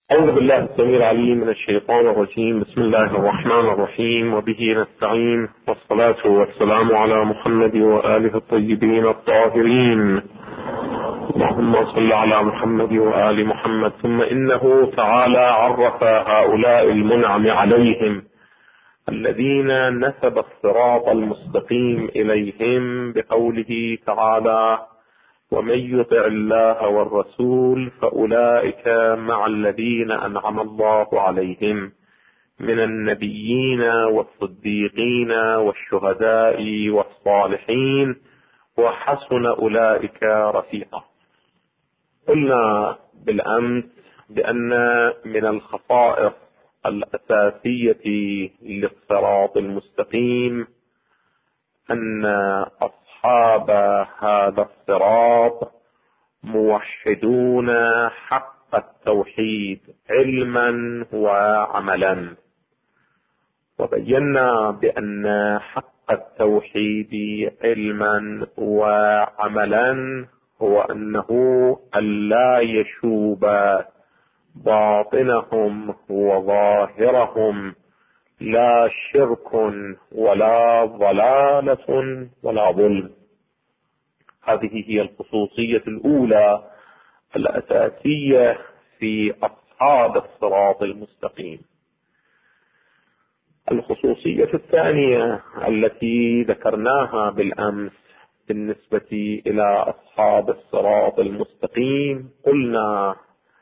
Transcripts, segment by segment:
أعوذ بالله السميع العليم من الشيطان الرجيم. بسم الله الرحمن الرحيم، وبه نستعين، والصلاة والسلام على محمد وآله الطيبين الطاهرين. اللهم صل على محمد وآل محمد. ثم إنه تعالى عرف هؤلاء المنعم عليهم الذين نسب الصراط المستقيم إليهم بقوله تعالى: ومن يطع الله والرسول فأولئك مع الذين أنعم الله عليهم من النبيين والصديقين والشهداء والصالحين وحسن أولئك رفيقا. قلنا بالأمس بأن من الخصائص الأساسية للصراط المستقيم أن أصحاب هذا الصراط موحدون حق التوحيد علما وعملا، وبينا بأن حق التوحيد علما وعملا هو أنه ألا يشوب باطنهم وظاهرهم لا شرك ولا ضلالة ولا ظلم. هذه هي الخصوصية الأولى الأساسية في أصحاب الصراط المستقيم. الخصوصية الثانية التي ذكرناها بالأمس بالنسبة إلى أصحاب الصراط المستقيم، قلنا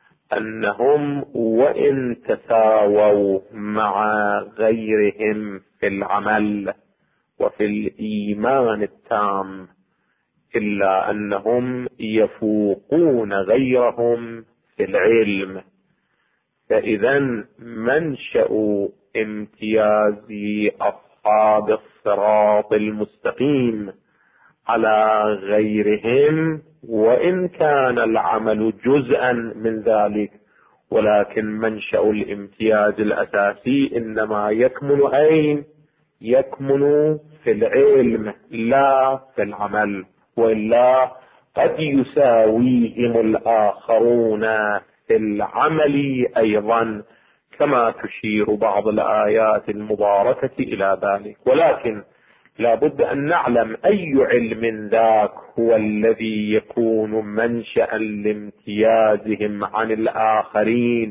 أنهم وإن تساووا مع غيرهم في العمل وفي الإيمان التام، إلا أنهم يفوقون غيرهم في العلم. فإذا منشأ امتياز أصحاب الصراط المستقيم على غيرهم، وإن كان العمل جزءا من ذلك، ولكن منشأ الامتياز الأساسي إنما يكمن أين؟ يكمن في العلم لا في العمل، وإلا قد يساويهم الآخرون في العمل أيضا، كما تشير بعض الآيات المباركة إلى ذلك. ولكن لا بد أن نعلم أي علم ذاك هو الذي يكون منشأ لامتيازهم عن الآخرين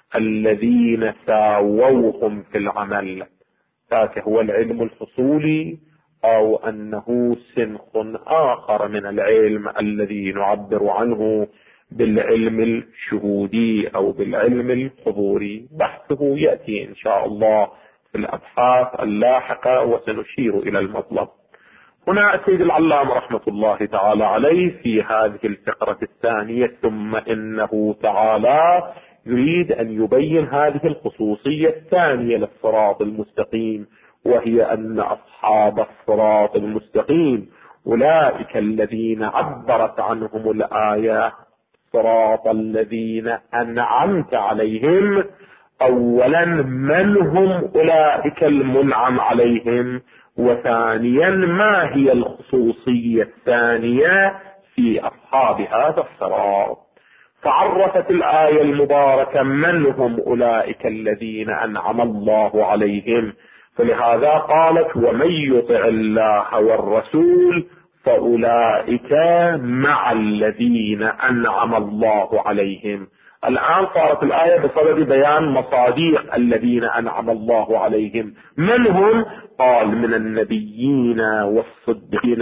الذين ساووهم في العمل. ذاك هو العلم الحصولي، أو أنه سنخ آخر من العلم الذي نعبر عنه بالعلم الشهودي أو بالعلم الحضوري. بحثه يأتي إن شاء الله في الأبحاث اللاحقة وسنشير إلى المطلب. هنا السيد العلامة رحمة الله تعالى عليه في هذه الفقرة الثانية ثم إنه تعالى يريد أن يبين هذه الخصوصية الثانية للصراط المستقيم، وهي أن أصحاب الصراط المستقيم أولئك الذين عبرت عنهم الآية صراط الذين أنعمت عليهم. أولا، من هم أولئك المنعم عليهم؟ وثانيا، ما هي الخصوصية الثانية في أصحاب هذا الصراط؟ فعرفت الآية المباركة من هم أولئك الذين أنعم الله عليهم، فلهذا قالت: ومن يطع الله والرسول فأولئك مع الذين أنعم الله عليهم. الآن صارت الآية بصدد بيان مصاديق الذين أنعم الله عليهم. من هم؟ قال: من النبيين والصديقين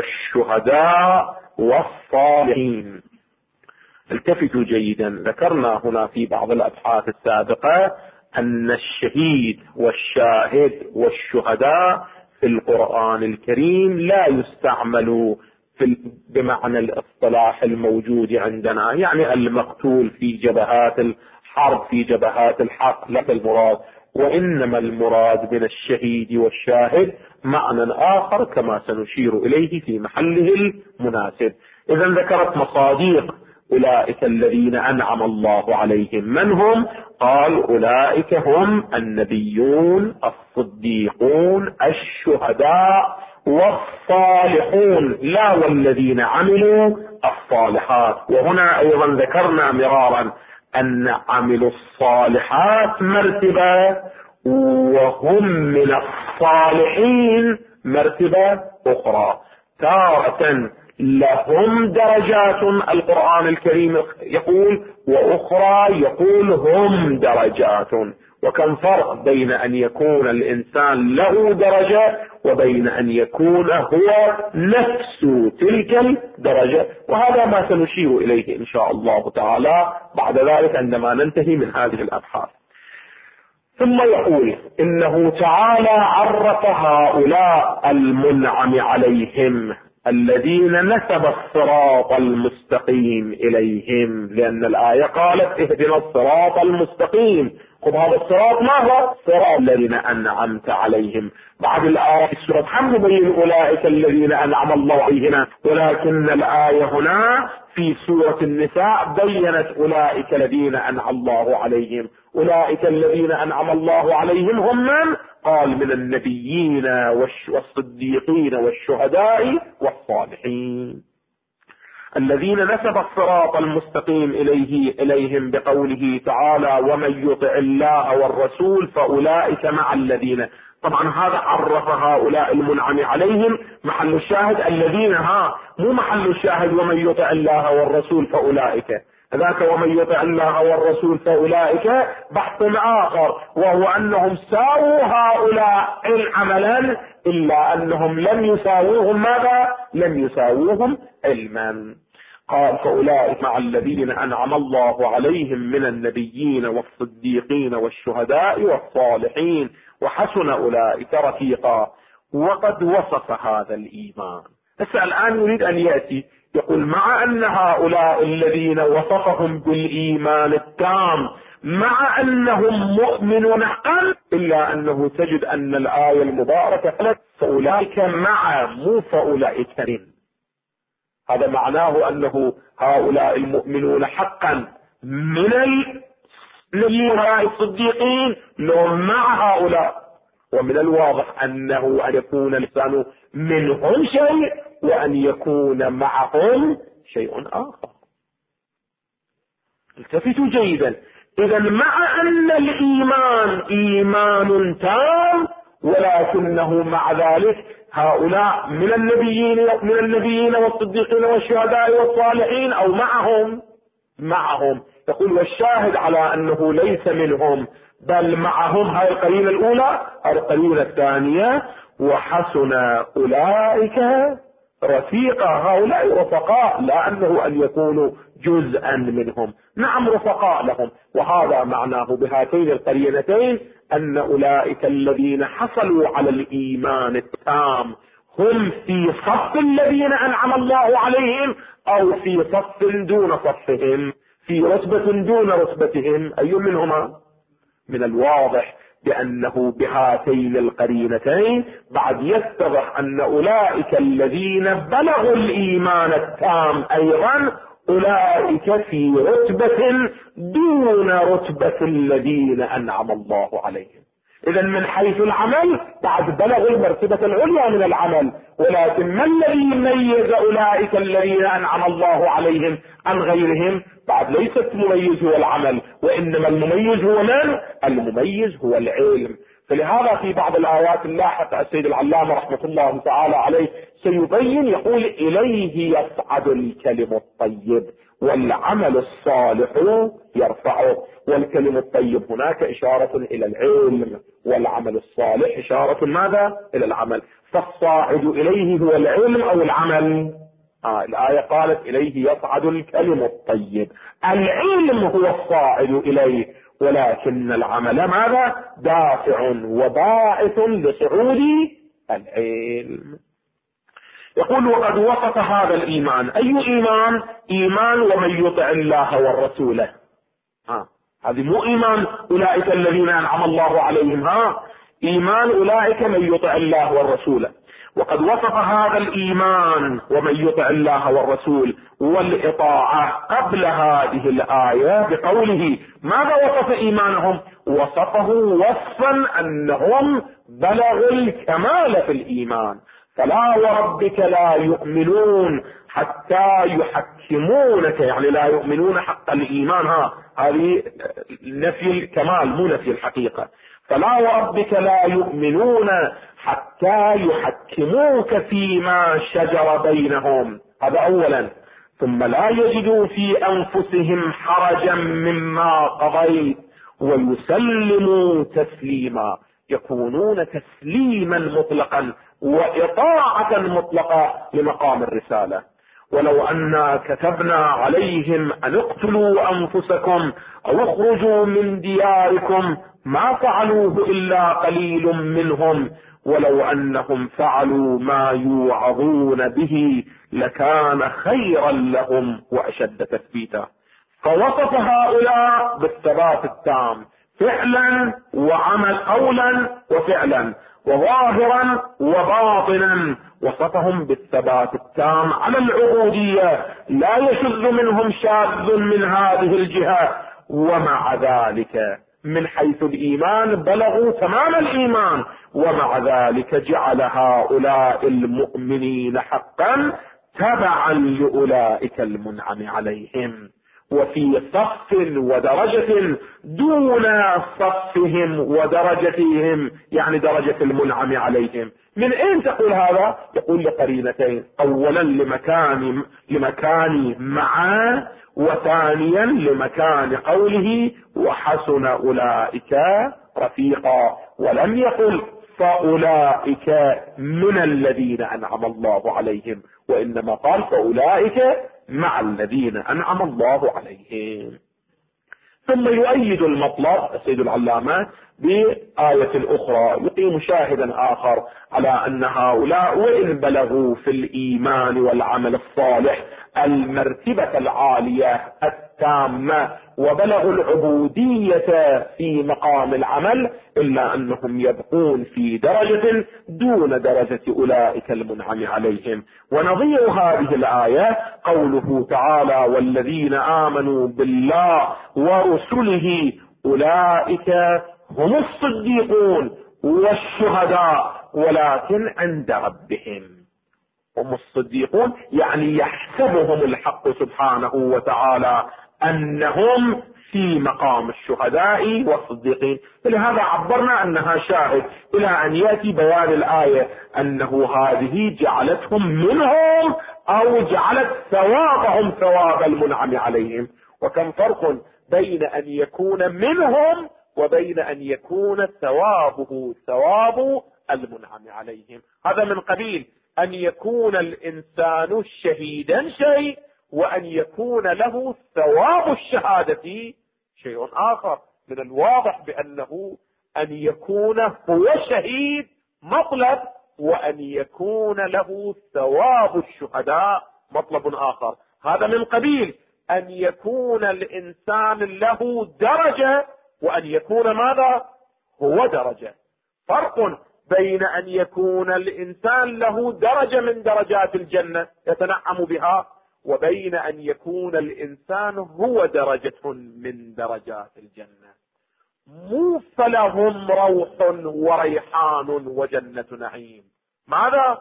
والشهداء والصالحين. التفتوا جيدا، ذكرنا هنا في بعض الأبحاث السابقة أن الشهيد والشاهد والشهداء في القرآن الكريم لا يستعمل بمعنى الاصطلاح الموجود عندنا، يعني المقتول في جبهات الحرب في جبهات الحق، لا المراد، وإنما المراد من الشهيد والشاهد معنى آخر كما سنشير إليه في محله المناسب. إذا ذكرت مصاديق أولئك الذين أنعم الله عليهم. من هم؟ قال: أولئك هم النبيون الصديقون الشهداء والصالحون، لا والذين عملوا الصالحات. وهنا أيضا ذكرنا مرارا أن عملوا الصالحات مرتبة، وهم من الصالحين مرتبة أخرى. تارة لهم درجات القرآن الكريم يقول، وأخرى يقول هم درجات. وكم فرق بين أن يكون الإنسان له درجة وبين أن يكون هو نفس تلك الدرجة. وهذا ما سنشير إليه إن شاء الله تعالى بعد ذلك عندما ننتهي من هذه الأبحاث. ثم يقول إنه تعالى عرف هؤلاء المنعم عليهم الذين نسب الصراط المستقيم إليهم، لأن الآية قالت اهدنا الصراط المستقيم. خذ هذا الصراط ما هو؟ صراط الذين أنعمت عليهم. بعد الآية في سورة حمد بين أولئك الذين أنعم الله عليهم، ولكن الآية هنا في سورة النساء بينت أولئك الذين أنعم الله عليهم. أولئك الذين أنعم الله عليهم هم من؟ قال من النبيين والصديقين والشهداء والصالحين. الذين نسب الصراط المستقيم إليهم بقوله تعالى ومن يطع الله والرسول فأولئك مع الذين. طبعا هذا عرف هؤلاء المنعم عليهم. محل الشاهد الذين، مو محل الشاهد ومن يطع الله والرسول فأولئك. ذاك ومن يطع الله والرسول فأولئك بحث آخر، وهو أنهم ساووا هؤلاء عملا، إلا أنهم لم يساووهم ماذا؟ لم يساووهم علما. قال فأولئك مع الذين أنعم الله عليهم من النبيين والصديقين والشهداء والصالحين وحسن أولئك رفيقا. وقد وصف هذا الإيمان. بس الآن يريد أن يأتي يقول مع أن هؤلاء الذين وصفهم بالإيمان التام مع أنهم مؤمنون حقا، إلا أنه تجد أن الآية المباركة قالت فأولئك مع، مو فأولئك من. هذا معناه أنه هؤلاء المؤمنون حقا من النبيين الصديقين لهم مع هؤلاء. ومن الواضح أنه أن يكون الإنسان منهم شيء وأن يكون معهم شيء آخر. التفتوا جيدا. إذا مع أن الإيمان إيمان تام، ولكنه مع ذلك هؤلاء من النبيين والصديقين والشهداء والصالحين أو معهم. يقول والشاهد على أنه ليس منهم بل معهم. هاي القرينة الأولى. القرينة الثانية وحسن أولئك رفيقا. هؤلاء رفقاء، لا أنه أن يكونوا جزءا منهم، نعم رفقاء لهم. وهذا معناه بهاتين القرينتين أن أولئك الذين حصلوا على الإيمان التام هم في صف الذين أنعم الله عليهم أو في صف دون صفهم، في رتبة دون رتبتهم. أي منهما؟ من الواضح بأنه بهاتين القرينتين بعد يتضح أن أولئك الذين بلغوا الإيمان التام أيضا أولئك في رتبة دون رتبة الذين أنعم الله عليهم. إذا من حيث العمل بعد بلغوا المرتبة العليا من العمل، ولكن ما الذي يميز أولئك الذين أنعم الله عليهم عن غيرهم؟ بعد ليست مميز هو العمل، وإنما المميز هو من؟ المميز هو العلم. فلهذا في بعض الآيات اللاحقة السيد العلامة رحمة الله تعالى عليه سيبين يقول إليه يصعد الكلم الطيب والعمل الصالح يرفعه. والكلم الطيب هناك إشارة إلى العلم، والعمل الصالح إشارة ماذا؟ إلى العمل. فالصاعد إليه هو العلم أو العمل؟ الآية قالت إليه يصعد الكلم الطيب. العلم هو الصاعد إليه، ولكن العمل ماذا؟ دافع وباعث لصعود العلم. يقول وقد وصف هذا الإيمان. أي إيمان؟ إيمان ومن يطع الله والرسول. هذه مو إيمان أولئك الذين أنعم الله عليهم، إيمان أولئك من يطع الله والرسول. وقد وصف هذا الإيمان ومن يطع الله والرسول والإطاعة قبل هذه الآية بقوله ماذا وصف إيمانهم؟ وصفه وصفا أنهم بلغوا الكمال في الإيمان. فلا وربك لا يؤمنون حتى يحكمونك، يعني لا يؤمنون حق الإيمان، هذه نفي الكمال مو نفي الحقيقة. فلا وربك لا يؤمنون حتى يحكموك فيما شجر بينهم، هذا أولا، ثم لا يجدوا في أنفسهم حرجا مما قضيت ويسلموا تسليما، يكونون تسليما مطلقا وإطاعة مطلقة لمقام الرسالة. ولو أنا كتبنا عليهم أن اقتلوا أنفسكم أو اخرجوا من دياركم ما فعلوه إلا قليل منهم، ولو أنهم فعلوا ما يوعظون به لكان خيرا لهم وأشد تثبيتا. فوصف هؤلاء بالثبات التام فعلا وعمل، قولا وفعلا وظاهرا وباطنا، وصفهم بالثبات التام على العبودية لا يشذ منهم شاذ من هذه الجهة، ومع ذلك من حيث الإيمان بلغوا تمام الإيمان، ومع ذلك جعل هؤلاء المؤمنين حقا تبعا لأولئك المنعم عليهم، وفي صف ودرجة دون صفهم ودرجتهم، يعني درجة المنعم عليهم. من اين تقول هذا؟ يقول لقرينتين، اولا لمكان مع، وثانيا لمكان قوله وحسن اولئك رفيقا، ولم يقل فاولئك من الذين انعم الله عليهم، وانما قال فاولئك مع الذين انعم الله عليهم. ثم يؤيد المطلب السيد العلامة بآية أخرى يقيم شاهدا آخر على أن هؤلاء وإن بلغوا في الإيمان والعمل الصالح المرتبة العالية التامة وبلغوا العبودية في مقام العمل، إلا أنهم يبقون في درجة دون درجة أولئك المنعم عليهم. ونظير هذه الآية قوله تعالى والذين آمنوا بالله ورسله أولئك هم الصديقون والشهداء ولكن عند ربهم. هم الصديقون يعني يحسبهم الحق سبحانه وتعالى أنهم في مقام الشهداء والصديقين، لهذا عبرنا أنها شاهد إلى أن يأتي بيان الآية أنه هذه جعلتهم منهم أو جعلت ثوابهم ثواب المنعم عليهم. وكم فرق بين أن يكون منهم وبين أن يكون ثوابه ثواب المنعم عليهم. هذا من قبيل أن يكون الإنسان شهيدا شيء، وأن يكون له ثواب الشهادة شيء آخر. من الواضح بأنه أن يكون هو شهيد مطلب، وأن يكون له ثواب الشهداء مطلب آخر. هذا من قبيل أن يكون الإنسان له درجة وأن يكون ماذا؟ هو درجة. فرق بين أن يكون الإنسان له درجة من درجات الجنة يتنعم بها، وبين أن يكون الإنسان هو درجة من درجات الجنة. مو فلهم روح وريحان وجنة نعيم. ماذا؟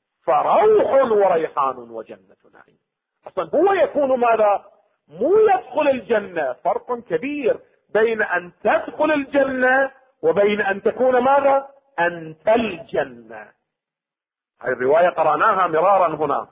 فروح وريحان وجنة نعيم. أصلا هو يكون ماذا؟ مو يدخل الجنة. فرق كبير بين أن تدخل الجنة وبين أن تكون ماذا؟ أنت الجنة. هذه الرواية قرأناها مرارا هنا،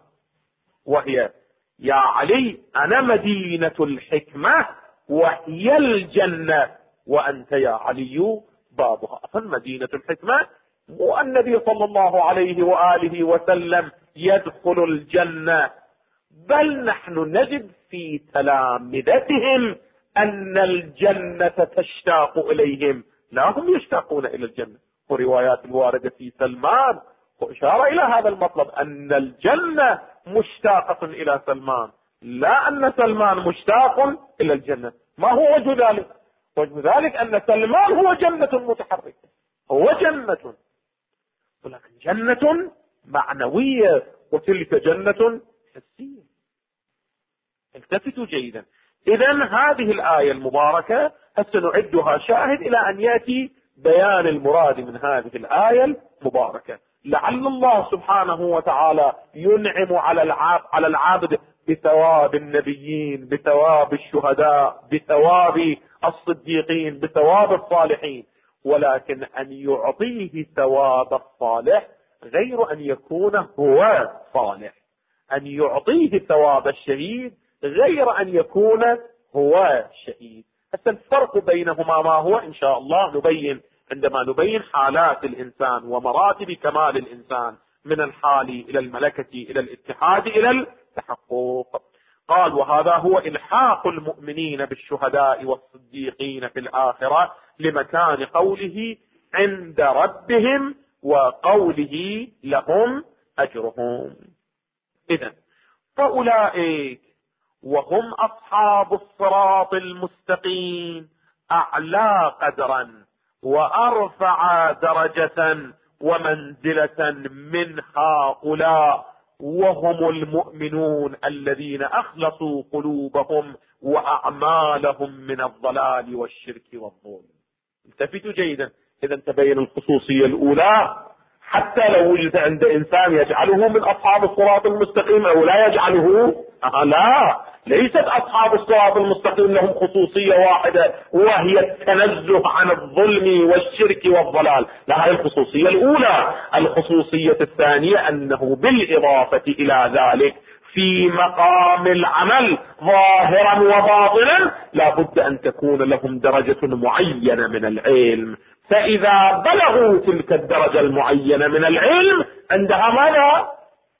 وهي يا علي أنا مدينة الحكمة وهي الجنة وأنت يا علي بابها. فمدينة الحكمة مو النبي صلى الله عليه وآله وسلم يدخل الجنة، بل نحن نجد في تلامذتهم أن الجنة تشتاق إليهم، لا هم يشتاقون إلى الجنة. وروايات الواردة في سلمان وإشارة إلى هذا المطلب أن الجنة مشتاقة إلى سلمان، لا أن سلمان مشتاق إلى الجنة. ما هو وجه ذلك؟ وجه ذلك أن سلمان هو جنة متحركة، هو جنة، ولكن جنة معنوية وتلك جنة حسية. التفتوا جيدا. إذن هذه الآية المباركة سنعدها شاهد إلى أن يأتي بيان المراد من هذه الآية المباركة. لعل الله سبحانه وتعالى ينعم على العبد بثواب النبيين، بثواب الشهداء، بثواب الصديقين، بثواب الصالحين، ولكن أن يعطيه ثواب الصالح غير أن يكون هو صالح، أن يعطيه ثواب الشهيد غير أن يكون هو شهيد. الفرق بينهما ما هو؟ إن شاء الله نبين عندما نبين حالات الإنسان ومراتب كمال الإنسان من الحال إلى الملكة إلى الاتحاد إلى التحقق. قال: وهذا هو إلحاق المؤمنين بالشهداء والصديقين في الآخرة لمكان قوله عند ربهم وقوله لهم أجرهم. إذن فأولئك وهم أصحاب الصراط المستقيم أعلى قدرا وأرفع درجة ومنزلة من هؤلاء، وهم المؤمنون الذين أخلصوا قلوبهم وأعمالهم من الضلال والشرك والظلم. التفتوا جيدا، إذا تبين الخصوصية الأولى حتى لو وجد عند إنسان يجعله من أصحاب الصراط المستقيم أو لا يجعله، لا، ليست أصحاب الصراط المستقيم لهم خصوصية واحدة وهي التنزه عن الظلم والشرك والضلال، لا، هذه الخصوصية الأولى. الخصوصية الثانية أنه بالإضافة إلى ذلك في مقام العمل ظاهرا وباطنا لا بد أن تكون لهم درجة معينة من العلم، فإذا بلغوا تلك الدرجة المعينة من العلم عندها ماذا؟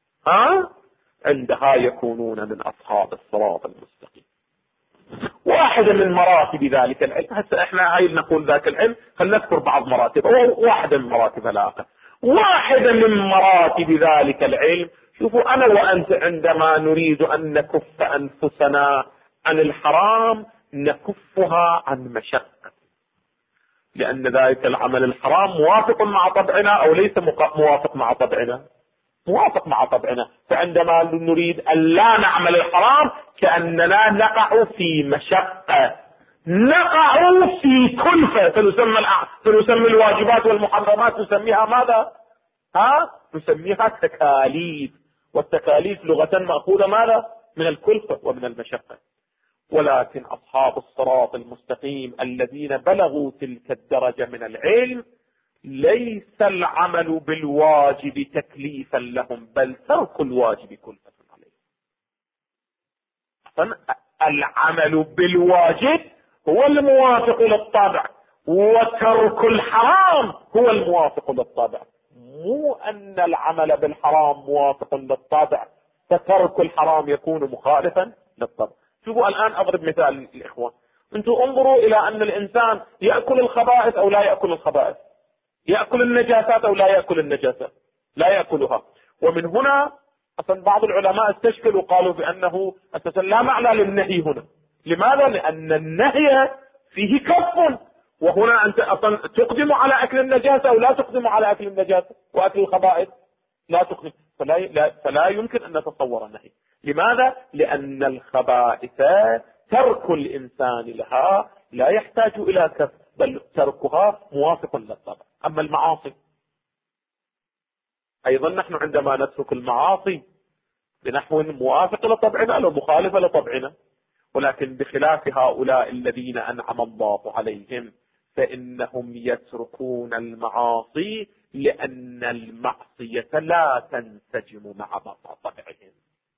عندها يكونون من أصحاب الصراط المستقيم. واحدة من مراتب ذلك العلم، هسه احنا عايز نقول ذاك العلم، خلينا نذكر بعض مراتب، أو واحدة من مراتب الآخر. واحدة من مراتب ذلك العلم، شوفوا أنا وأنت عندما نريد أن نكف أنفسنا عن الحرام نكفها عن مشقة، لأن ذلك العمل الحرام موافق مع طبعنا أو ليس موافق مع طبعنا؟ موافق مع طبعنا. فعندما نريد أن لا نعمل الحرام كأننا نقع في مشقة، نقع في كلفة، فنسمي الواجبات والمحرمات نسميها ماذا؟ نسميها تكاليف، والتكاليف لغة مأخوذة ماذا؟ من الكلفة ومن المشقة. ولكن أصحاب الصراط المستقيم الذين بلغوا تلك الدرجة من العلم ليس العمل بالواجب تكليفا لهم، بل ترك الواجب كلفة عليهم. العمل بالواجب هو الموافق للطبع، وترك الحرام هو الموافق للطبع، مو أن العمل بالحرام موافق للطبع فترك الحرام يكون مخالفا للطبع. شوفوا الآن أضرب مثال للإخوة، أنتم انظروا إلى أن الإنسان يأكل الخبائث أو لا يأكل الخبائث، يأكل النجاسات أو لا يأكل النجاسات، لا يأكلها. ومن هنا أصلا بعض العلماء استشكلوا وقالوا بأنه أساسا لا معنى للنهي هنا. لماذا؟ لأن النهي فيه كف، وهنا أنت أصلا تقدم على أكل النجاسة أو لا تقدم على أكل النجاسة، وأكل الخبائث لا تقدم، فلا يمكن أن نتصور النهي. لماذا؟ لأن الخبائث ترك الإنسان لها لا يحتاج إلى كف، بل تركها موافق للطبع. أما المعاصي أيضا نحن عندما نترك المعاصي بنحو موافق لطبعنا أو مخالف لطبعنا، ولكن بخلاف هؤلاء الذين أنعم الله عليهم فإنهم يتركون المعاصي لأن المعصية لا تنسجم مع طبعهم،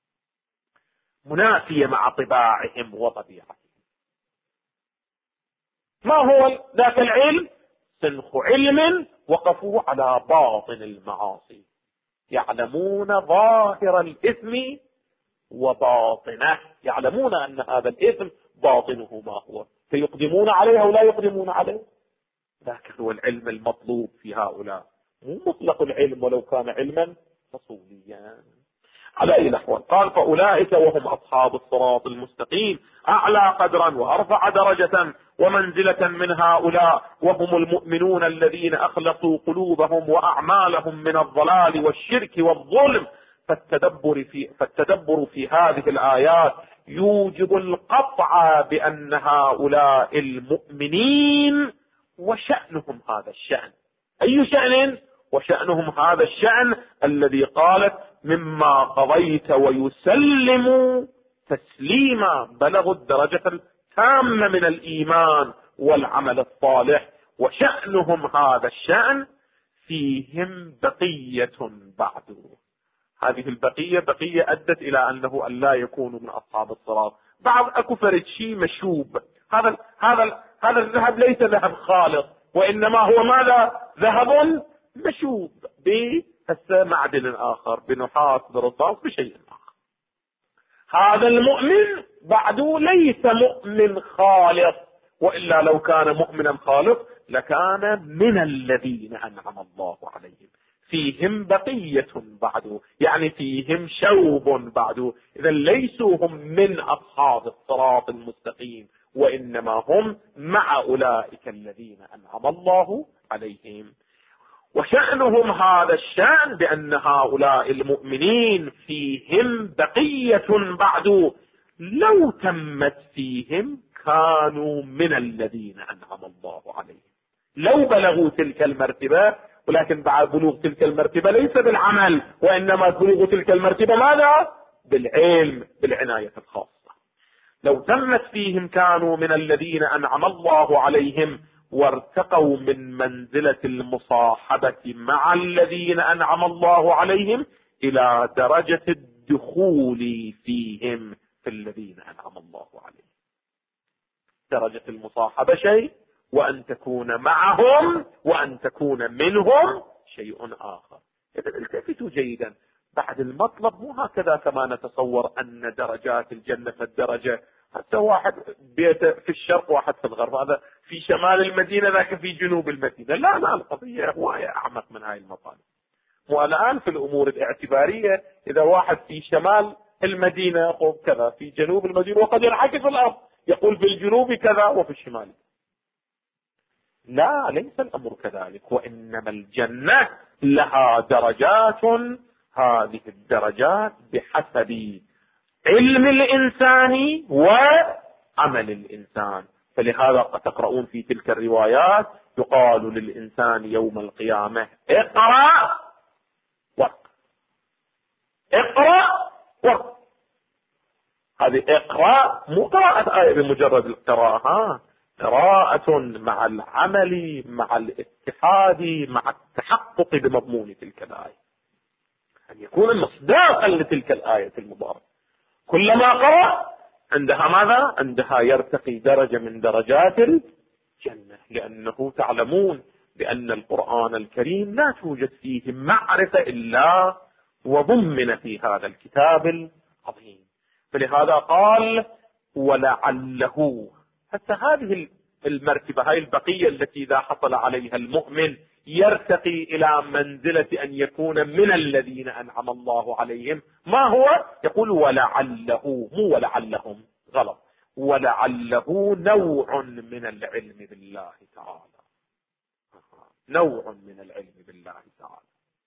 منافية مع طباعهم وطبيعتهم. ما هو ذاك العلم؟ سنخ علم وقفوا على باطن المعاصي، يعلمون ظاهر الإثم وباطنه، يعلمون أن هذا الإثم باطنه ما هو، فيقدمون عليه أو لا يقدمون عليه. ذاك هو العلم المطلوب في هؤلاء، مو مطلق العلم ولو كان علما فصوليا. على أي نحو قال: فأولئك وهم أصحاب الصراط المستقيم أعلى قدرا وأرفع درجة ومنزلة من هؤلاء، وهم المؤمنون الذين أخلصوا قلوبهم وأعمالهم من الضلال والشرك والظلم. فالتدبر في هذه الآيات يوجب القطع بأن هؤلاء المؤمنين وشأنهم هذا الشأن. أي شأن؟ وشأنهم هذا الشأن الذي قالت مما قضيت ويسلموا تسليما، بلغوا الدرجة التامة من الإيمان والعمل الصالح. وشأنهم هذا الشأن فيهم بقية بعد. هذه البقية بقية أدت إلى أنه أن لا يكونوا من أصحاب الصراط. بعض أكو فرد شيء مشوب، هذا الذهب ليس ذهب خالص، وإنما هو ماذا؟ ذهب مشوب بمعدن آخر، بنحاس، برصاص، بشيء آخر. هذا المؤمن بعده ليس مؤمن خالص، وإلا لو كان مؤمنا خالص لكان من الذين أنعم الله عليهم. فيهم بقية بعده، يعني فيهم شوب بعده. إذا ليسوا هم من أصحاب الصراط المستقيم، وإنما هم مع أولئك الذين أنعم الله عليهم. وشأنهم هذا الشأن بأن هؤلاء المؤمنين فيهم بقية بعد، لو تمت فيهم كانوا من الذين أنعم الله عليهم. لو بلغوا تلك المرتبة، ولكن بعد بلوغ تلك المرتبة ليس بالعمل، وإنما بلوغ تلك المرتبة ماذا؟ بالعلم، بالعناية الخاصة. لو تمت فيهم كانوا من الذين أنعم الله عليهم، وارتقوا من منزلة المصاحبة مع الذين أنعم الله عليهم إلى درجة الدخول فيهم في الذين أنعم الله عليهم. درجة المصاحبة شيء، وأن تكون معهم وأن تكون منهم شيء آخر. إذا التفتوا جيدا، بعد المطلب مو هكذا كما نتصور أن درجات الجنة في الدرجة، حتى واحد بيته في الشرق واحد في الغرب، هذا في شمال المدينة ذاك في جنوب المدينة. لا، القضية هواية أعمق من هاي المطالب. والآن في الأمور الاعتبارية إذا واحد في شمال المدينة يقول كذا، في جنوب المدينة، وقد ينعكس الأرض يقول في الجنوب كذا وفي الشمال. لا، ليس الأمر كذلك، وإنما الجنة لها درجات، هذه الدرجات بحسب علم الإنسان وعمل الإنسان. فلهذا تقرؤون في تلك الروايات يقال للإنسان يوم القيامة اقرأ وارق، اقرأ وارق. هذه اقرأ مو قراءة آية بمجرد القراءة، قراءة مع العمل، مع الاتحاد، مع التحقق بمضمون تلك الآية، أن يكون مصداقا لتلك الآية المباركة. كلما قرأ عندها ماذا؟ عندها يرتقي درجة من درجات الجنة، لأنه تعلمون بأن القرآن الكريم لا توجد فيه معرفة إلا وضمن في هذا الكتاب العظيم. فلهذا قال ولعله، حتى هذه المرتبة، هاي البقية التي إذا حصل عليها المؤمن يرتقي إلى منزلة أن يكون من الذين أنعم الله عليهم. ما هو؟ يقول ولعله، مو ولعلهم، غلط، ولعله نوع من العلم بالله تعالى، نوع من العلم بالله تعالى.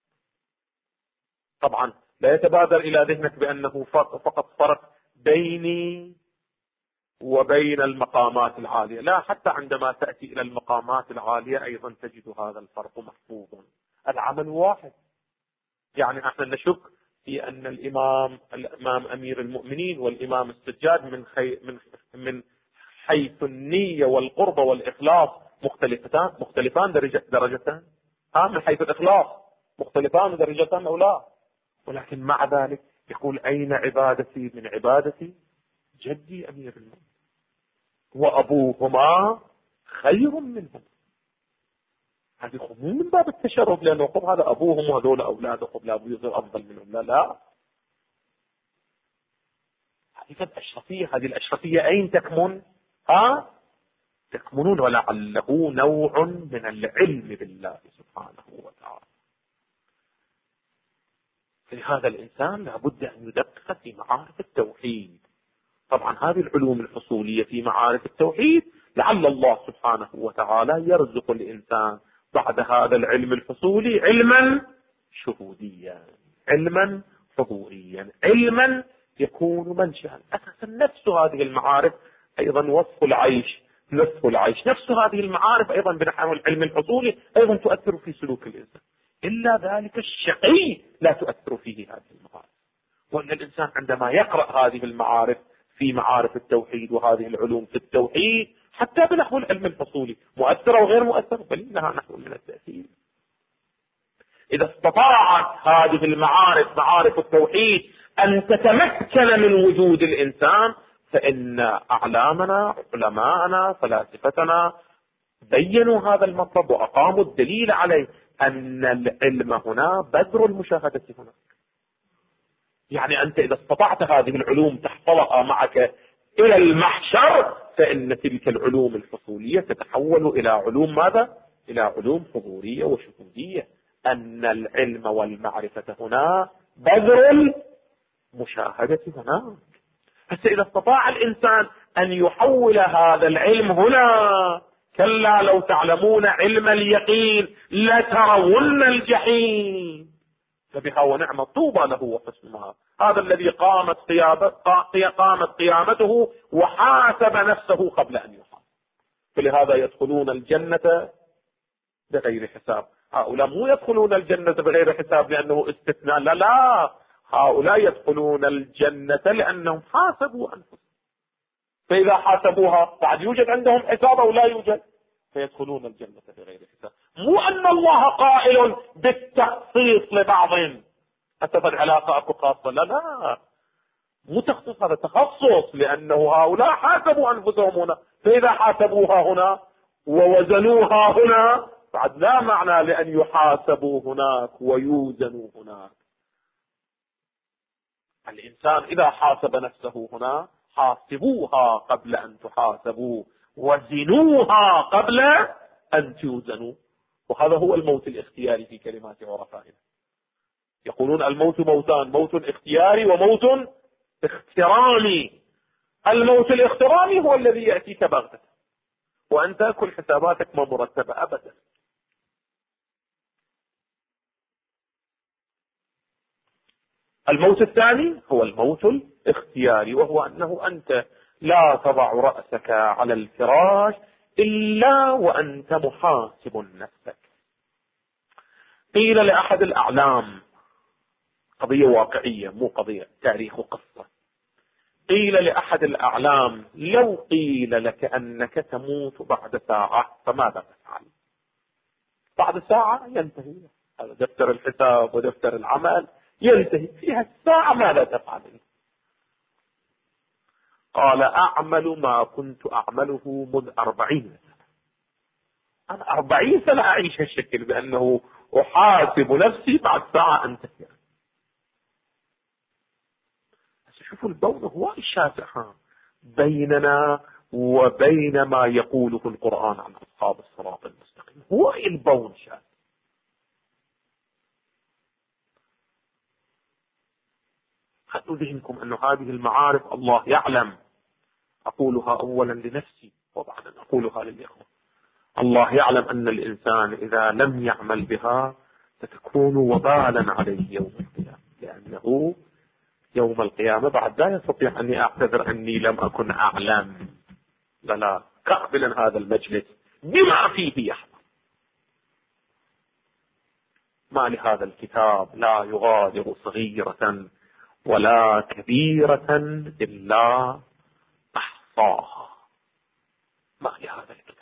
طبعا لا يتبادر إلى ذهنك بأنه فقط فرق بيني وبين المقامات العالية، لا، حتى عندما تأتي إلى المقامات العالية أيضا تجد هذا الفرق محفوظ. العمل واحد. يعني احنا نشك في أن الإمام أمير المؤمنين والإمام السجاد من حيث النية والقربة والإخلاص مختلفان درجتان. من حيث الإخلاص مختلفان درجتان أو لا، ولكن مع ذلك يقول أين عبادتي من عبادتي جدي أمير المؤمنين وأبوهما خير منهم. هذه مو من باب التشرف لأنه هذا أبوهم وهذول أولاده، لا أبو يصير أفضل منهم، لا. هذه الأشرفية، هذه الأشرفية أين تكمن؟ تكمنون ولعله نوع من العلم بالله سبحانه وتعالى. فلهذا الإنسان لابد أن يدقق في معارف التوحيد. طبعا هذه العلوم الحصولية في معارف التوحيد لعل الله سبحانه وتعالى يرزق الإنسان بعد هذا العلم الحصولي علما شهوديا، علما حضوريا، علما يكون منشأ أساسا. نفس هذه المعارف أيضا وصف العيش، نصف العيش، نفس هذه المعارف أيضا بنحو العلم الحصولي أيضا تؤثر في سلوك الإنسان. إلا ذلك الشقي لا تؤثر فيه هذه المعارف. وأن الإنسان عندما يقرأ هذه المعارف في معارف التوحيد وهذه العلوم في التوحيد حتى بنحو العلم الفصولي مؤثرة وغير مؤثرة، بل إنها نحو من التأثير. إذا استطاعت هذه المعارف معارف التوحيد أن تتمكن من وجود الإنسان، فإن أعلامنا علماءنا فلاسفتنا بينوا هذا المطلب وأقاموا الدليل عليه، أن العلم هنا بذر المشاهدة هنا. يعني أنت إذا استطعت هذه العلوم تحفظها معك إلى المحشر، فإن تلك العلوم الفصولية تتحول إلى علوم ماذا؟ إلى علوم حضورية وشهودية. أن العلم والمعرفة هنا بذر المشاهدة هناك. هسه إذا استطاع الإنسان أن يحول هذا العلم هنا، كلا لو تعلمون علم اليقين لترون الجحيم، فبها ونعم طوبى له وحسن مآب. هذا الذي قامت قيامته وحاسب نفسه قبل أن يحاسب. فلهذا يدخلون الجنة بغير حساب. هؤلاء مو يدخلون الجنة بغير حساب لأنه استثناء، لا، هؤلاء يدخلون الجنة لأنهم حاسبوا أنفسهم. فإذا حاسبوها بعد يوجد عندهم حساب أو لا يوجد، فيدخلون الجنة بغير حساب. مو أن الله قائل بالتخصيص لبعض حسب العلاقة أكو خاصة، لا، مو تخصيص، هذا تخصص، لأنه هؤلاء حاسبوا أنفسهم هنا، فإذا حاسبوها هنا ووزنوها هنا بعد لا معنى لأن يحاسبوا هناك ويوزنوا هناك. الإنسان إذا حاسب نفسه هنا، حاسبوها قبل أن تحاسبوا، وزنوها قبل أن توزنوا. وهذا هو الموت الاختياري في كلمات عرفائنا. يقولون الموت موتان، موت اختياري وموت اخترامي. الموت الاخترامي هو الذي يأتيك بغتة وأنت كل حساباتك ما مرتبة أبدا. الموت الثاني هو الموت الاختياري، وهو أنه أنت لا تضع رأسك على الفراش إلا وأنت محاسب نفسك. قيل لأحد الأعلام، قضية واقعية مو قضية تاريخ وقصة، قيل لأحد الأعلام لو قيل لك أنك تموت بعد ساعة فماذا تفعل؟ بعد ساعة ينتهي هذا دفتر الحساب ودفتر العمل ينتهي فيها الساعة، ماذا تفعل؟ قال أعمل ما كنت أعمله منذ 40 سنة. أنا 40 سنة أعيش هالشكل، بأنه أحاسب نفسي بعد ساعة أنتهي. شوفوا البون هو الشاسع بيننا وبين ما يقوله القرآن عن أصحاب الصراط المستقيم، هو البون شاسع. خذوا ذهنكم أن هذه المعارف الله يعلم. أقولها أولا لنفسي وبعدا أقولها للإخوة. الله يعلم أن الإنسان إذا لم يعمل بها ستكون وبالا عليه يوم القيامة، لأنه يوم القيامة بعد لا يستطيع أني أعتذر أني لم أكن أعلم. لا، كقبلا هذا المجلس بما فيه يحفظ. ما لهذا الكتاب لا يغادر صغيرة ولا كبيرة إلا أحصاها. ما لهذا الكتاب.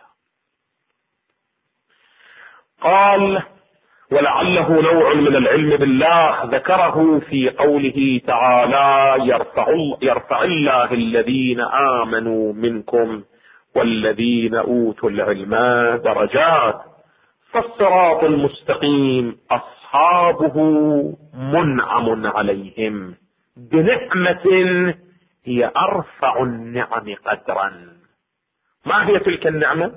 قال ولعله نوع من العلم بالله ذكره في قوله تعالى يرفع الله الذين آمنوا منكم والذين أوتوا العلم درجات. فالصراط المستقيم أصحابه منعم عليهم بنعمة هي أرفع النعم قدرا. ما هي تلك النعمة؟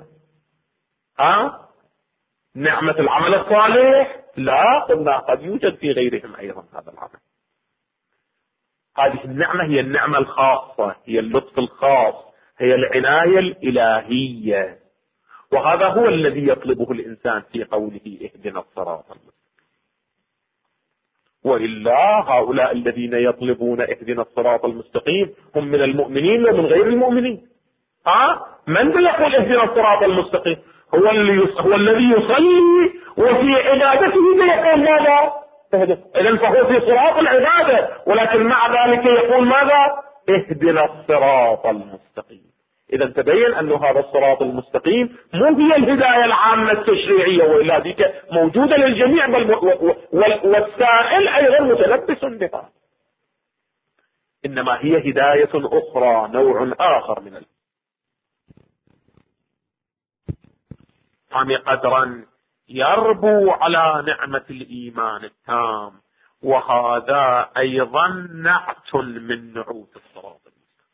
نعمة العمل الصالح؟ لا، قلنا قد يوجد في غيرهم أيضا هذا العمل. هذه النعمة هي النعمة الخاصة، هي اللطف الخاص، هي العناية الإلهية. وهذا هو الذي يطلبه الإنسان في قوله اهدنا الصراط المستقيم. وإلا هؤلاء الذين يطلبون اهدنا الصراط المستقيم هم من المؤمنين ومن غير المؤمنين. من يقول اهدنا الصراط المستقيم؟ هو الذي يصلي وفي عبادته يقول ماذا؟ إذن فهو في صراط العبادة، ولكن مع ذلك يقول ماذا؟ اهدنا الصراط المستقيم. إذا تبين أن هذا الصراط المستقيم مو هي الهداية العامة التشريعية، وإلا ذيك موجودة للجميع، بل والسائل أيضا متلبس بها، إنما هي هداية أخرى، نوع آخر من الفهم قدرا يربو على نعمة الإيمان التام، وهذا أيضا نعت من نعوت الصراط المستقيم.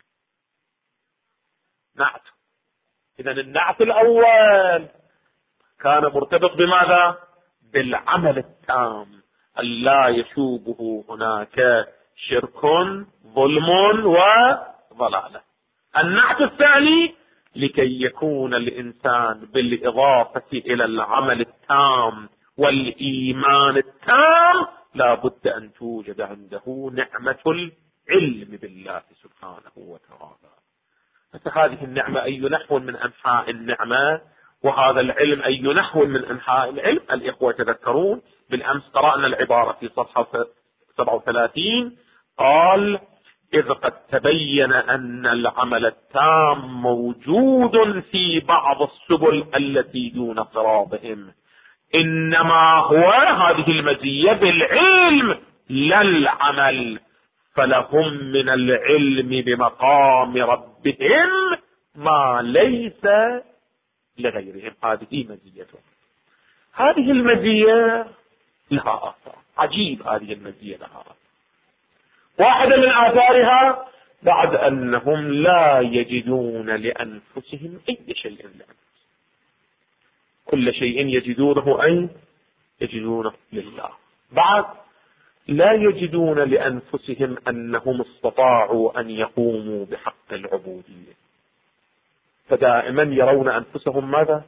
نعت. إذا النعت الأول كان مرتبط بماذا؟ بالعمل التام، ألا يشوبه هناك شرك ظلم وضلالة. النعت الثاني لكي يكون الإنسان بالإضافة إلى العمل التام والإيمان التام لا بد أن توجد عنده نعمة العلم بالله سبحانه وتعالى. هذه النعمة أي نحو من أنحاء النعمة، وهذا العلم أي نحو من أنحاء العلم. الإخوة تذكرون بالأمس قرأنا العبارة في صفحة 37، قال: إذ قد تبين أن العمل التام موجود في بعض السبل التي دون صراطهم، إنما هو هذه المزية بالعلم لا العمل، فلهم من العلم بمقام ربهم ما ليس لغيرهم. هذه مزيته. هذه المزية لها آثار عجيب. هذه المزية لها آثار. واحدة من آثارها بعد أنهم لا يجدون لأنفسهم أي شيء لأنفسهم، كل شيء يجدونه أي يجدونه لله. بعد لا يجدون لأنفسهم أنهم استطاعوا أن يقوموا بحق العبودية، فدائما يرون أنفسهم ماذا؟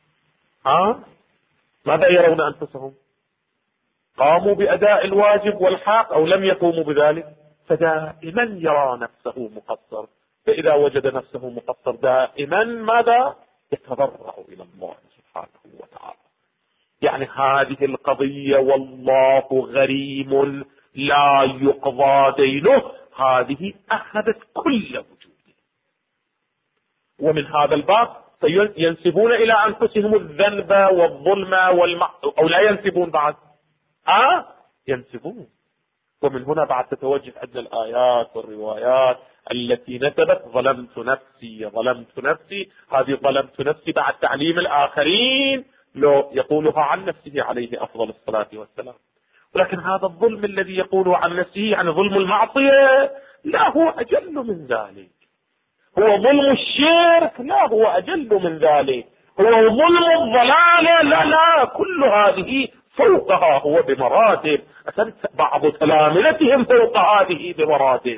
ماذا يرون أنفسهم؟ قاموا بأداء الواجب والحق أو لم يقوموا بذلك؟ فدائما يرى نفسه مقصر، فإذا وجد نفسه مقصر دائما ماذا؟ يتضرع إلى الله سبحانه وتعالى. يعني هذه القضية والله غريم لا يقضى دينه، هذه أخذت كل وجوده. ومن هذا الباب ينسبون إلى أنفسهم الذنب والظلم أو لا ينسبون بعد؟ ينسبون. ومن هنا بعد تتوجه عندنا الآيات والروايات التي نسبت ظلمت نفسي ظلمت نفسي. هذه ظلمت نفسي بعد تعليم الآخرين لو يقولها عن نفسه عليه أفضل الصلاة والسلام. ولكن هذا الظلم الذي يقوله عن نفسه يعني ظلم المعصية، لا هو أجل من ذلك. هو ظلم الشرك، لا هو أجل من ذلك. هو ظلم الضلالة، لا كل هذه فوقها هو بمراتب. بعض تلامذتهم فوق هذه بمراتب،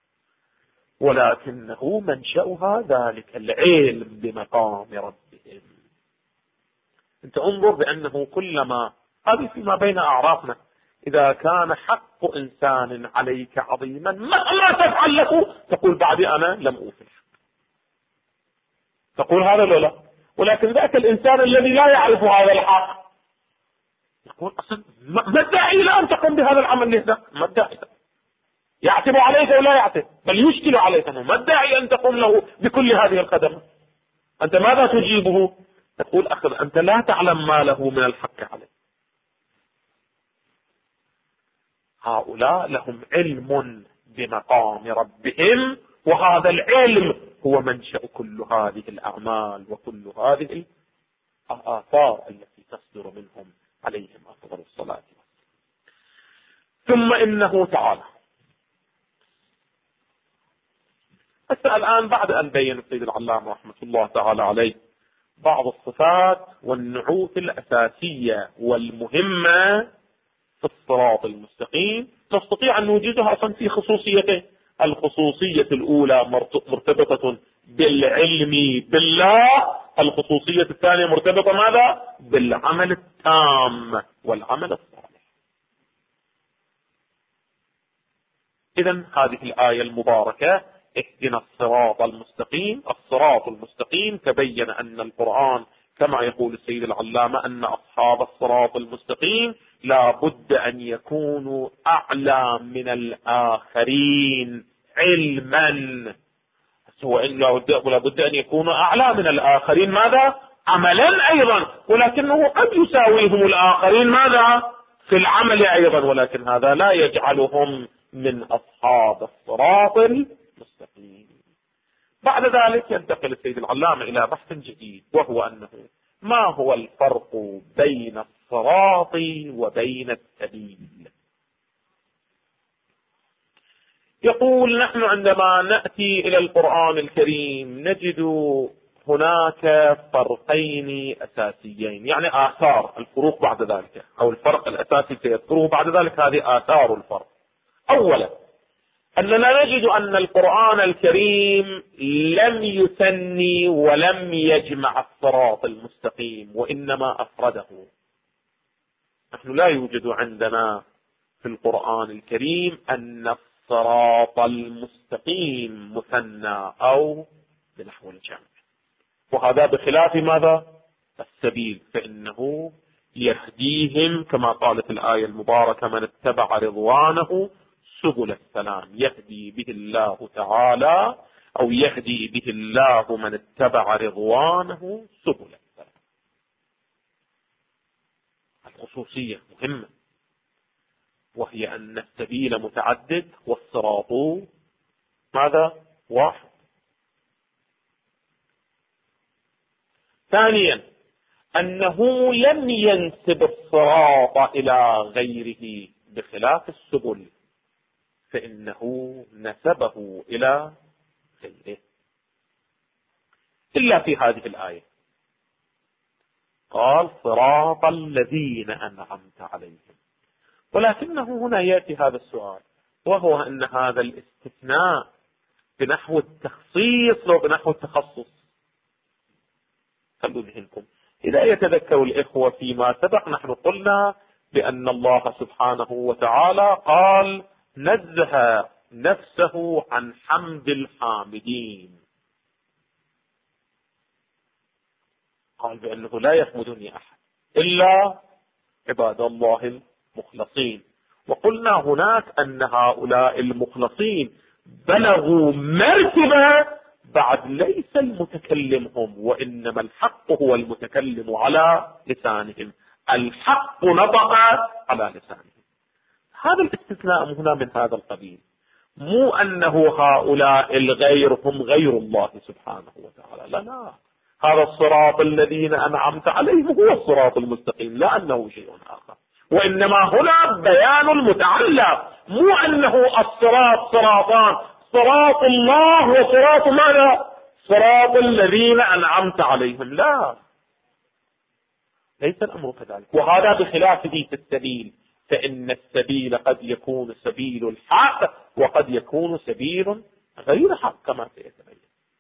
ولكنه منشأها ذلك العلم بمقام ربهم. انت انظر بأنه كلما هذه فيما بين أعرافنا، إذا كان حق إنسان عليك عظيما مهما تفعل له تقول بعدي أنا لم أوفي، تقول هذا لا. ولكن ذاك الإنسان الذي لا يعرف هذا الحق يقول أصلا ما الداعي إلى أن تقوم بهذا العمل لهذا؟ ما الداعي؟ يعتب عليك ولا يعتب، بل يشكل عليك. ما الداعي أن تقوم له بكل هذه الخدمات؟ أنت ماذا تجيبه؟ تقول أخذ أنت لا تعلم ما له من الحق عليه. هؤلاء لهم علم بمقام ربهم، وهذا العلم هو منشأ كل هذه الأعمال وكل هذه الآثار التي تصدر منهم عليهم أفضل الصلاة والسلام. ثم إنه تعالى الآن بعد أن بين السيد العلامة رحمة الله تعالى عليه بعض الصفات والنعوت الأساسية والمهمة في الصراط المستقيم، نستطيع أن نوجدها أصلا في خصوصيتين. الخصوصية الأولى مرتبطة بالعلم بالله، الخصوصية الثانية مرتبطة ماذا؟ بالعمل التام والعمل الصالح. إذن هذه الآية المباركة اهدنا الصراط المستقيم. الصراط المستقيم تبين أن القرآن كما يقول السيد العلامة أن أصحاب الصراط المستقيم لا بد أن يكونوا أعلى من الآخرين علما، ولا بد أن يكونوا أعلى من الآخرين ماذا؟ عملا أيضا، ولكنه قد يساويهم الآخرين ماذا؟ في العمل أيضا، ولكن هذا لا يجعلهم من أصحاب الصراط المستقيم. بعد ذلك ينتقل السيد العلامة إلى بحث جديد، وهو أنه ما هو الفرق بين الصراط وبين السبيل. يقول نحن عندما نأتي إلى القرآن الكريم نجد هناك فرقين أساسيين، يعني آثار الفروق بعد ذلك، أو الفرق الأساسي سيذكره بعد ذلك، هذه آثار الفرق. أولا أننا نجد أن القرآن الكريم لم يثني ولم يجمع الصراط المستقيم، وإنما أفرده. نحن لا يوجد عندنا في القرآن الكريم أن الصراط المستقيم مثنى أو بنحو الجمع، وهذا بخلاف ماذا؟ السبيل، فإنه يهديهم كما قالت الآية المباركة من اتبع رضوانه سبل السلام، يهدي به الله تعالى أو يهدي به الله من اتبع رضوانه سبل السلام. الخصوصية مهمة، وهي أن السبيل متعدد والصراط ماذا؟ واحد. ثانيا أنه لم ينسب الصراط إلى غيره بخلاف السبل، فإنه نسبه إلى غيره، إلا في هذه الآية قال صراط الذين أنعمت عليهم. ولكنه هنا يأتي هذا السؤال، وهو أن هذا الاستثناء بنحو التخصيص وبنحو التخصص. خلوا ذهنكم إذا يتذكر الإخوة فيما سبق نحن قلنا بأن الله سبحانه وتعالى قال نزه نفسه عن حمد الحامدين، قال بأنه لا يحمدني أحد إلا عباد الله المخلصين. وقلنا هناك أن هؤلاء المخلصين بلغوا مرتبة بعد ليس المتكلم هم، وإنما الحق هو المتكلم على لسانهم، الحق نطق على لسانهم. هذا الاستثناء هنا من هذا القبيل، مو أنه هؤلاء الغير هم غير الله سبحانه وتعالى، لا، هذا الصراط الذين أنعمت عليهم هو الصراط المستقيم، لا أنه شيء آخر، وإنما هنا بيان المتعلق، مو أنه الصراط صراطان، صراط الله وصراط ماذا؟ صراط الذين أنعمت عليهم، لا، ليس الأمر كذلك. وهذا بخلاف ذيك السبيل، فإن السبيل قد يكون سبيل الحق وقد يكون سبيل غير حق كما سيتبين.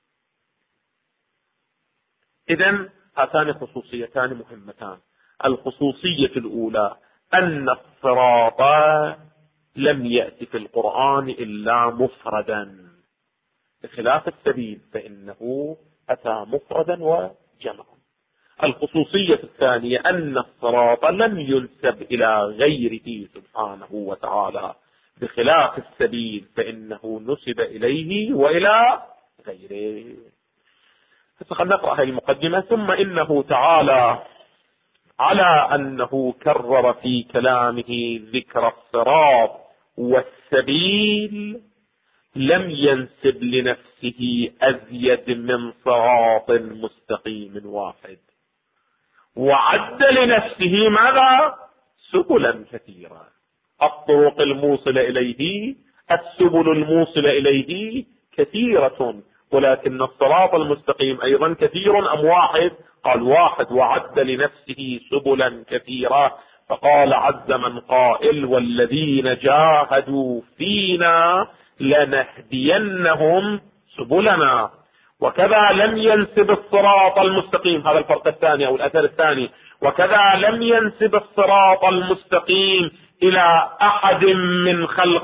إذن هاتان خصوصيتان مهمتان. الخصوصية الأولى أن الصراط لم يأتي في القرآن إلا مفردا، بخلاف السبيل فإنه أتى مفردا وجمعا. الخصوصية الثانية أن الصراط لم ينسب إلى غيره سبحانه وتعالى، بخلاف السبيل فإنه نسب إليه وإلى غيره. خلينا نقرأ هذه المقدمة. ثم إنه تعالى على أنه كرر في كلامه ذكر الصراط والسبيل لم ينسب لنفسه أزيد من صراط مستقيم واحد، وعد لنفسه ماذا؟ سبلا كثيرة، الطرق الموصلة إليه، السبل الموصلة إليه كثيرة، ولكن الصراط المستقيم أيضا كثير أم واحد؟ قال واحد، وعد لنفسه سبلا كثيرة. فقال عز من قائل والذين جاهدوا فينا لنهدينهم سبلنا. وكذا لم ينسب الصراط المستقيم، هذا الفرق الثاني أو الأثر الثاني، وكذا لم ينسب الصراط المستقيم إلى أحد من خلقه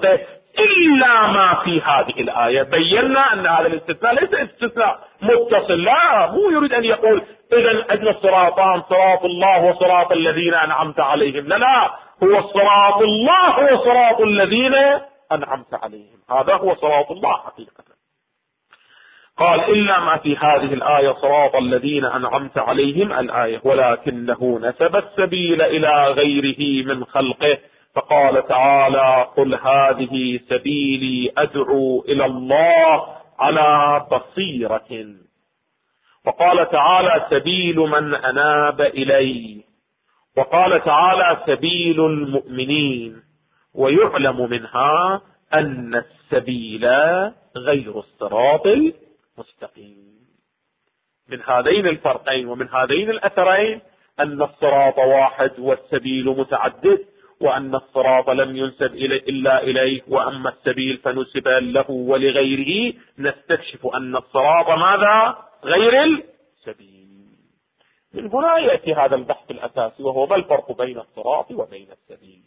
إلا ما في هذه الآية. بينا أن هذا الاستثناء ليس استثناء متصل، لا، مو يريد أن يقول إذا عندنا الصراطان، صراط الله وصراط الذين أنعمت عليهم، لا، هو صراط الله وصراط الذين أنعمت عليهم، هذا هو صراط الله حقيقة. قال إلا ما في هذه الآية صراط الذين أنعمت عليهم الآية، ولكنه نسب السبيل إلى غيره من خلقه، فقال تعالى قل هذه سبيلي أدعو إلى الله على بصيرة. وقال تعالى سبيل من أناب إلي، وقال تعالى سبيل المؤمنين. ويعلم منها أن السبيل غير الصراط المستقيم. من هذين الفرقين ومن هذين الأثرين أن الصراط واحد والسبيل متعدد، وأن الصراط لم ينسب إلا إليه، وأما السبيل فنسب له ولغيره، نستكشف أن الصراط ماذا؟ غير السبيل. من هنا يأتي هذا البحث الأساسي، وهو ما الفرق بين الصراط وبين السبيل.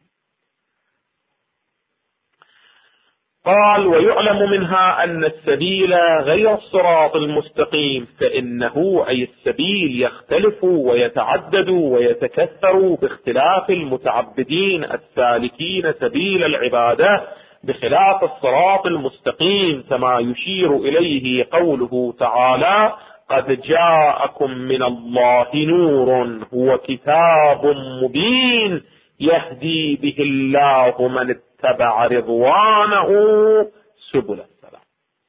قال ويعلم منها أن السبيل غير الصراط المستقيم، فإنه أي السبيل يختلف ويتعدد ويتكثر باختلاف المتعبدين السالكين سبيل العبادة بخلاف الصراط المستقيم، كما يشير إليه قوله تعالى قد جاءكم من الله نور هو كتاب مبين يهدي به الله من اتبع رضوانه سبل السلام.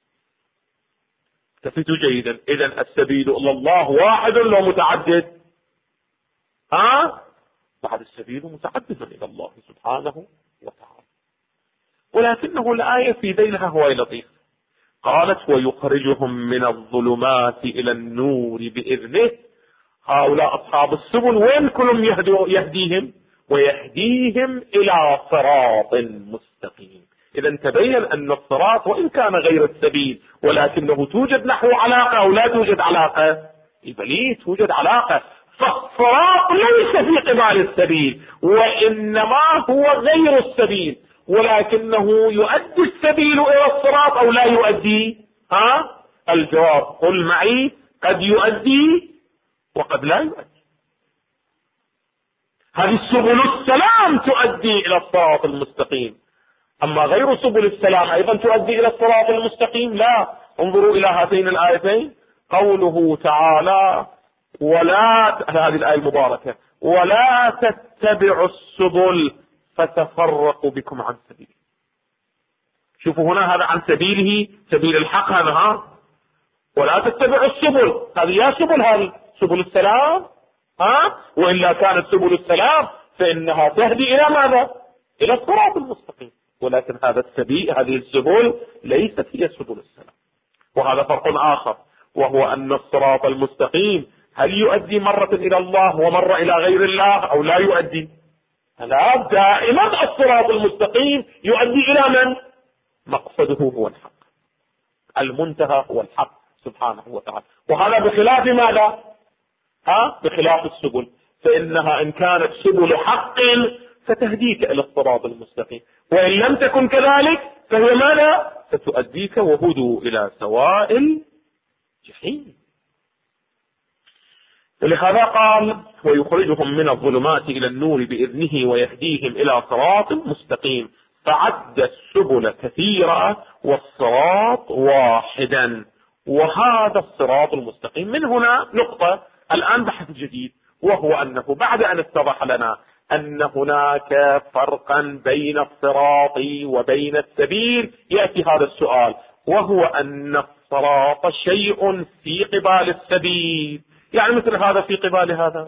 تفتوا جيدا، إذن السبيل إلى الله واحد لو متعدد؟ بعد السبيل متعدد إلى الله سبحانه وتعالى. ولكنه الآية في ذيلها هو لطيف، قالت ويخرجهم من الظلمات إلى النور بإذنه. هؤلاء أصحاب السبل وين كلهم يهديهم؟ ويهديهم إلى صراط مستقيم. إذا تبين أن الصراط وإن كان غير السبيل، ولكنه توجد نحو علاقة أو لا توجد علاقة؟ بل توجد علاقة. فالصراط ليس في قبال السبيل، وإنما هو غير السبيل، ولكنه يؤدي السبيل إلى الصراط أو لا يؤدي؟ الجواب قل معي قد يؤدي وقد لا يؤدي. هذه سبل السلام تؤدي إلى الصراط المستقيم، أما غير سبل السلام أيضا تؤدي إلى الصراط المستقيم؟ لا. انظروا إلى هاتين الآيتين، قوله تعالى ولا، هذه الآية المباركة، ولا تتبعوا السبل فتفرق بكم عن سبيله. شوفوا هنا هذا عن سبيله، سبيل الحق هذا، ولا تتبعوا السبل، هذه يا سبل، هذه سبل السلام، وإلا كانت سبل السلام فإنها تهدي إلى ماذا؟ إلى الصراط المستقيم، ولكن هذا السبيل، هذه السبل ليست هي سبل السلام. وهذا فرق آخر، وهو أن الصراط المستقيم هل يؤدي مرة إلى الله ومرة إلى غير الله أو لا يؤدي؟ لا، دائما الصراط المستقيم يؤدي إلى من؟ مقصده هو الحق، المنتهى هو الحق سبحانه وتعالى. وهذا بخلاف ماذا؟ بخلاف السبل، فإنها إن كانت سبل حق فتهديك إلى الصراط المستقيم، وإن لم تكن كذلك فهي ماذا؟ ستؤديك وهدوا إلى سواء الجحيم. ولهذا قال ويخرجهم من الظلمات إلى النور بإذنه ويهديهم إلى صراط مستقيم، فعد السبل كثيرة والصراط واحدا، وهذا الصراط المستقيم. من هنا نقطة الآن بحث جديد، وهو أنه بعد أن اتضح لنا أن هناك فرقا بين الصراط وبين السبيل، يأتي هذا السؤال، وهو أن الصراط شيء في قبال السبيل، يعني مثل هذا في قبال هذا،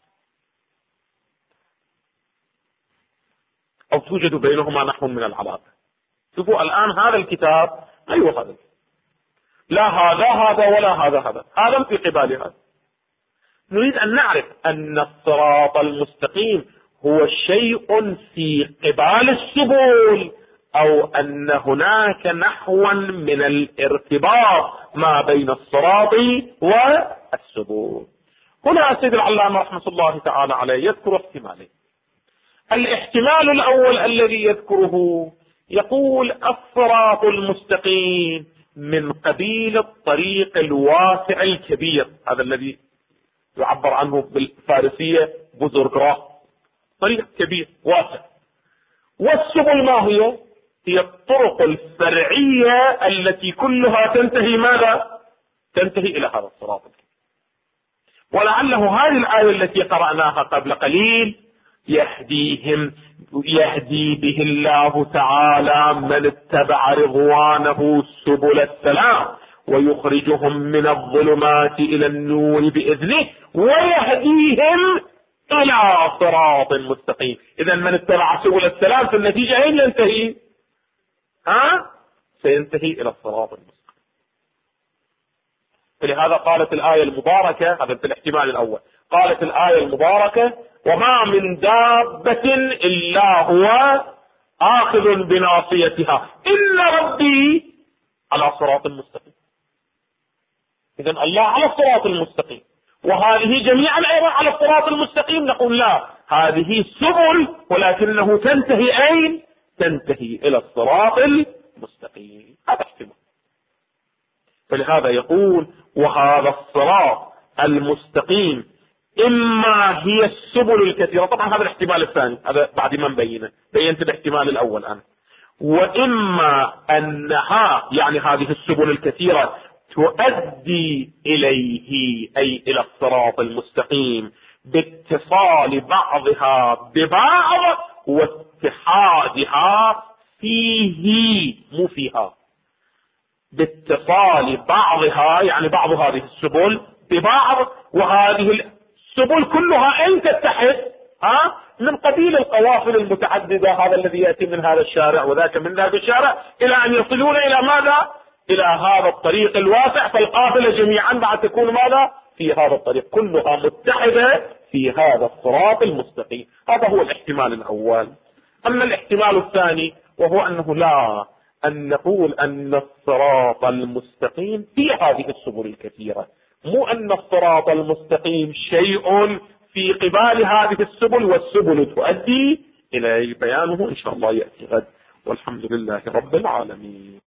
أو توجد بينهما نحو من العلاقة. شوفوا الآن هذا الكتاب، أيوة هذا الكتاب. لا هذا ولا هذا في قبال هذا. نريد أن نعرف أن الصراط المستقيم هو شيء في قبال السبل، أو أن هناك نحوا من الارتباط ما بين الصراط والسبل. هنا السيد العلامة رحمة الله تعالى عليه يذكر احتمالين. الاحتمال الأول الذي يذكره يقول الصراط المستقيم من قبيل الطريق الواسع الكبير، هذا الذي يعبر عنه بالفارسية بوزرغراه، طريق كبير واسع. والسبل ما هي؟ هي الطرق الفرعية التي كلها تنتهي ماذا؟ تنتهي إلى هذا الصراط. ولعله هذه الآية التي قرأناها قبل قليل يهدي به الله تعالى من اتبع رضوانه سبل السلام ويخرجهم من الظلمات إلى النور بإذنه ويهديهم إلى صراط مستقيم. إذا من اتبع سبل السلام في النتيجة أين ينتهي؟ سينتهي إلى الصراط المستقيم. فلهذا قالت الآية المباركة، هذا في الاحتمال الأول، قالت الآية المباركة: وما من دابة إلا هو آخذ بناصيتها إن ربي على صراط مستقيم. إذا الله على الصراط المستقيم، وهذه جميعا أيضا على الصراط المستقيم. نقول لا، هذه سبل ولكنه تنتهي أين؟ تنتهي إلى الصراط المستقيم. هذا احتمال. فلهذا يقول: وهذا الصراط المستقيم إما هي السبل الكثيرة. طبعا هذا الاحتمال الثاني، هذا بعد ما بينت الاحتمال الأول أنا. وإما أنها يعني هذه السبل الكثيرة تؤدي إليه، أي إلى الصراط المستقيم، باتصال بعضها ببعض واتحادها فيه، مو فيها، باتصال بعضها يعني بعض هذه السبل ببعض، وهذه السبل كلها ان تتحد من قبيل القوافل المتعددة، هذا الذي يأتي من هذا الشارع وذاك من ذاك الشارع، إلى أن يصلون إلى ماذا؟ إلى هذا الطريق الواسع. فالقافلة جميعا بعد تكون ماذا؟ في هذا الطريق، كلها متحدة في هذا الصراط المستقيم. هذا هو الاحتمال الأول. أما الاحتمال الثاني وهو أنه لا، أن نقول أن الصراط المستقيم في هذه السبل الكثيرة، مو أن الصراط المستقيم شيء في قبال هذه السبل والسبل تؤدي إلى بيانه إن شاء الله يأتي غد. والحمد لله رب العالمين.